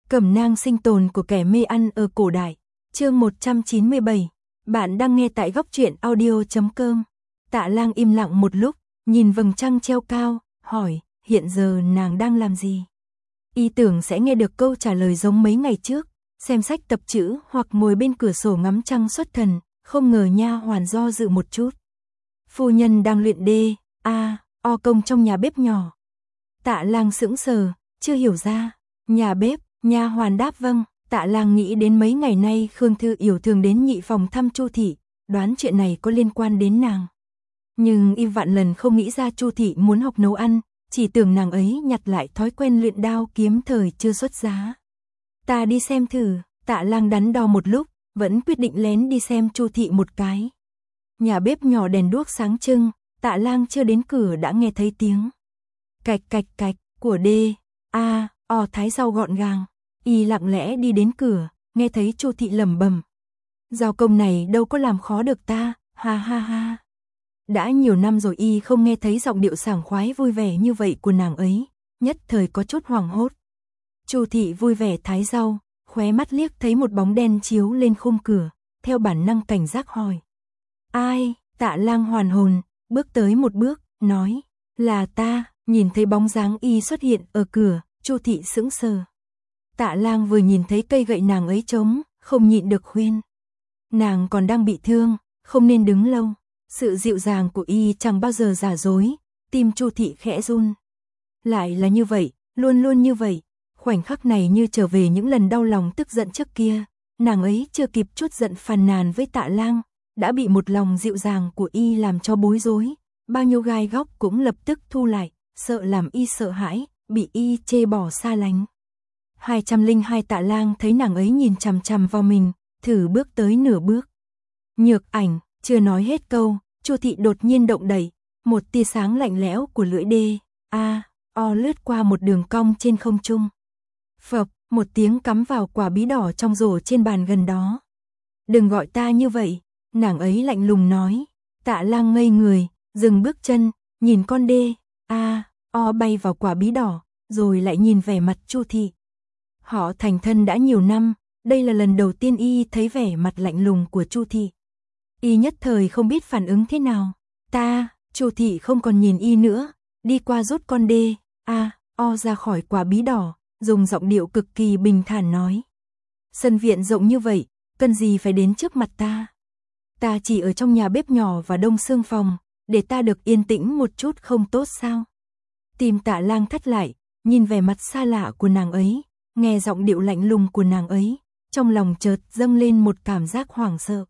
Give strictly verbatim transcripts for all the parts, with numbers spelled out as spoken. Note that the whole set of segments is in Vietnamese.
Cẩm nang sinh tồn của kẻ mê ăn ở cổ đại. Chương một trăm chín mươi bảy. Bạn đang nghe tại góc truyện audio chấm com. Tạ Lang im lặng một lúc, nhìn vầng trăng treo cao, hỏi, hiện giờ nàng đang làm gì? Y tưởng sẽ nghe được câu trả lời giống mấy ngày trước, xem sách tập chữ hoặc ngồi bên cửa sổ ngắm trăng xuất thần, không ngờ nha hoàn do dự một chút. Phu nhân đang luyện đê, a, o công trong nhà bếp nhỏ. Tạ Lang sững sờ, chưa hiểu ra. Nhà bếp, nha hoàn đáp vâng. Tạ Lang nghĩ đến mấy ngày nay Khương Thư Yểu thường đến nhị phòng thăm Chu thị, đoán chuyện này có liên quan đến nàng. Nhưng y vạn lần không nghĩ ra Chu thị muốn học nấu ăn, chỉ tưởng nàng ấy nhặt lại thói quen luyện đao kiếm thời chưa xuất giá. Ta đi xem thử. Tạ Lang đắn đo một lúc, vẫn quyết định lén đi xem Chu thị một cái. Nhà bếp nhỏ đèn đuốc sáng trưng, Tạ Lang chưa đến cửa đã nghe thấy tiếng cạch cạch cạch của đê, a, o thái rau gọn gàng. Y lặng lẽ đi đến cửa, nghe thấy Chu thị lẩm bẩm. Giao công này đâu có làm khó được ta, ha ha ha. Đã nhiều năm rồi Y không nghe thấy giọng điệu sảng khoái vui vẻ như vậy của nàng ấy, nhất thời có chút hoảng hốt. Chu thị vui vẻ thái rau, khóe mắt liếc thấy một bóng đen chiếu lên khung cửa, theo bản năng cảnh giác hỏi. Ai? Tạ Lang hoàn hồn, bước tới một bước, nói, là ta. Nhìn thấy bóng dáng Y xuất hiện ở cửa, Chu thị sững sờ. Tạ Lang vừa nhìn thấy cây gậy nàng ấy trống, không nhịn được khuyên. Nàng còn đang bị thương, không nên đứng lâu. Sự dịu dàng của Y chẳng bao giờ giả dối, tim Chu thị khẽ run. Lại là như vậy, luôn luôn như vậy. Khoảnh khắc này như trở về những lần đau lòng tức giận trước kia, nàng ấy chưa kịp chút giận phàn nàn với Tạ Lang, đã bị một lòng dịu dàng của Y làm cho bối rối, bao nhiêu gai góc cũng lập tức thu lại, sợ làm Y sợ hãi, bị Y chê bỏ xa lánh. hai trăm lẻ hai Tạ Lang thấy nàng ấy nhìn chằm chằm vào mình, thử bước tới nửa bước. Nhược Ảnh, chưa nói hết câu, Chu thị đột nhiên động đậy, một tia sáng lạnh lẽo của lưỡi đê, a, o lướt qua một đường cong trên không trung. Phập, một tiếng cắm vào quả bí đỏ trong rổ trên bàn gần đó. Đừng gọi ta như vậy, nàng ấy lạnh lùng nói. Tạ Lang ngây người, dừng bước chân, nhìn con đê, a, o bay vào quả bí đỏ, rồi lại nhìn vẻ mặt Chu thị. Họ thành thân đã nhiều năm, đây là lần đầu tiên Y thấy vẻ mặt lạnh lùng của Chu thị. Y nhất thời không biết phản ứng thế nào. Ta, Chu thị không còn nhìn Y nữa, đi qua rút con đê, a, o ra khỏi quả bí đỏ, dùng giọng điệu cực kỳ bình thản nói. Sân viện rộng như vậy, cần gì phải đến trước mặt ta? Ta chỉ ở trong nhà bếp nhỏ và đông xương phòng, để ta được yên tĩnh một chút không tốt sao? Tim Tạ Lang thắt lại, nhìn vẻ mặt xa lạ của nàng ấy, nghe giọng điệu lạnh lùng của nàng ấy, trong lòng chợt dâng lên một cảm giác hoảng sợ.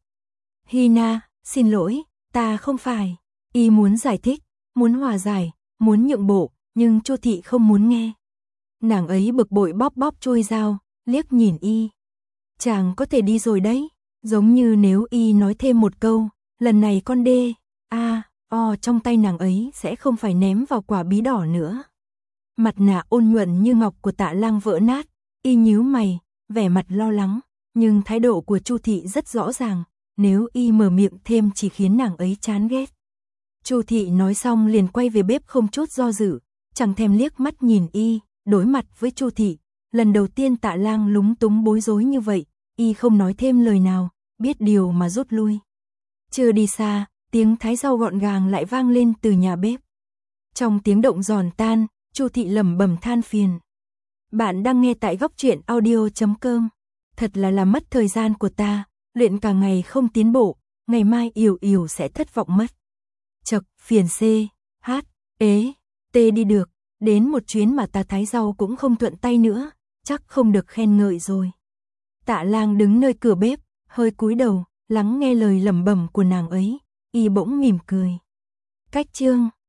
Hina, xin lỗi, ta không phải. Y muốn giải thích, muốn hòa giải, muốn nhượng bộ, nhưng Chu thị không muốn nghe. Nàng ấy bực bội bóp bóp chuôi dao, liếc nhìn Y. Chàng có thể đi rồi đấy, giống như nếu Y nói thêm một câu, lần này con đê, a, o trong tay nàng ấy sẽ không phải ném vào quả bí đỏ nữa. Mặt nạ ôn nhuận như ngọc của Tạ Lang vỡ nát, Y nhíu mày, vẻ mặt lo lắng, nhưng thái độ của Chu thị rất rõ ràng, nếu Y mở miệng thêm chỉ khiến nàng ấy chán ghét. Chu thị nói xong liền quay về bếp không chút do dự, chẳng thèm liếc mắt nhìn Y, đối mặt với Chu thị, lần đầu tiên Tạ Lang lúng túng bối rối như vậy, Y không nói thêm lời nào, biết điều mà rút lui. Chưa đi xa, tiếng thái rau gọn gàng lại vang lên từ nhà bếp. Trong tiếng động giòn tan, Chu thị lẩm bẩm than phiền. Bạn đang nghe tại góc truyện audio chấm com. Thật là làm mất thời gian của ta, luyện cả ngày không tiến bộ, ngày mai Yểu Yểu sẽ thất vọng mất. Chậc, phiền c, h, ế, t đi được, đến một chuyến mà ta thái rau cũng không thuận tay nữa, chắc không được khen ngợi rồi. Tạ Lang đứng nơi cửa bếp, hơi cúi đầu, lắng nghe lời lẩm bẩm của nàng ấy, Y bỗng mỉm cười. Cách chương